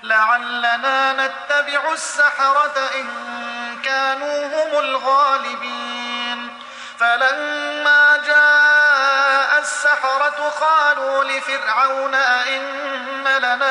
لعلنا نتبع السحرة إن كانوا هم الغالبين. فلما جاء السحرة قالوا لفرعون أئن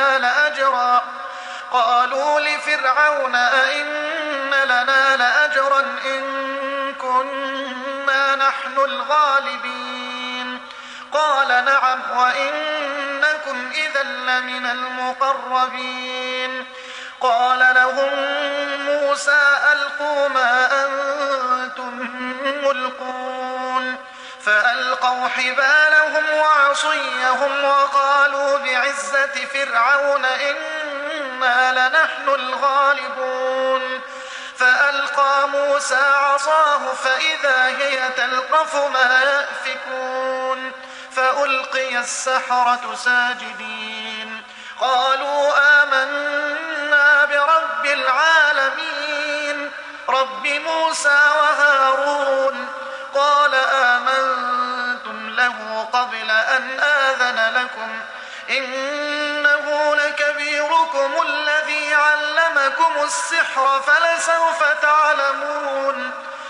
لنا لأجرا إن كنا نحن الغالبين. قال نعم وإنكم إذا لمن المقربين. قال لهم موسى ألقوا ما أنتم ملقون. فألقوا حبالهم وعصيهم وقالوا بعزة فرعون إنا لنحن الغالبون. فألقى موسى عصاه فإذا هي تلقف ما يأفكون. فألقي السحرة ساجدين قالوا آمنا برب العالمين رب موسى وهارون. قال آمنتم له قبل أن آذن لكم إنه لكبيركم الذي علمكم السحر فلسوف تعلمون.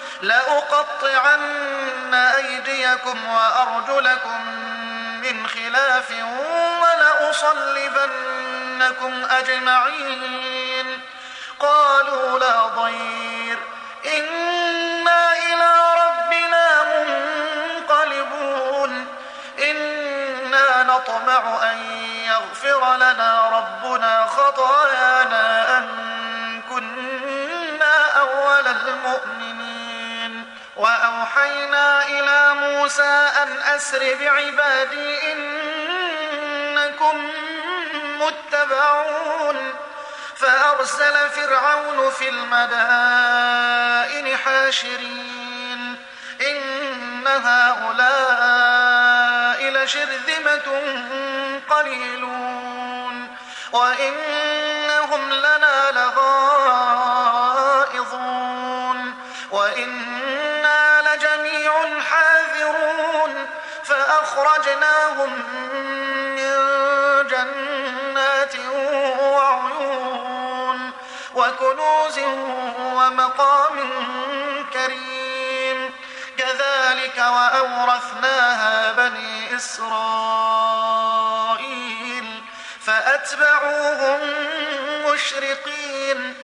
لأقطعن أيديكم وأرجلكم من خلاف ولأصلبنكم أجمعين. قالوا لا ضير إنا إلى ربنا منقلبون. إنا نطمع أن يغفر لنا ربنا خطايانا أن كنا أول المؤمنين. وأوحينا إلى موسى أن أسر بعبادي إنكم متبعون. فأرسل فرعون في المدائن حاشرين إن هؤلاء لشرذمة قليلون وإنهم لنا لغائظون وإنا لجميع حاذرون. فأخرجناهم من جنات وعيون وكنوز ومقام كريم. كذلك وأورثناها بني إسرائيل فأتبعوهم مشرقين.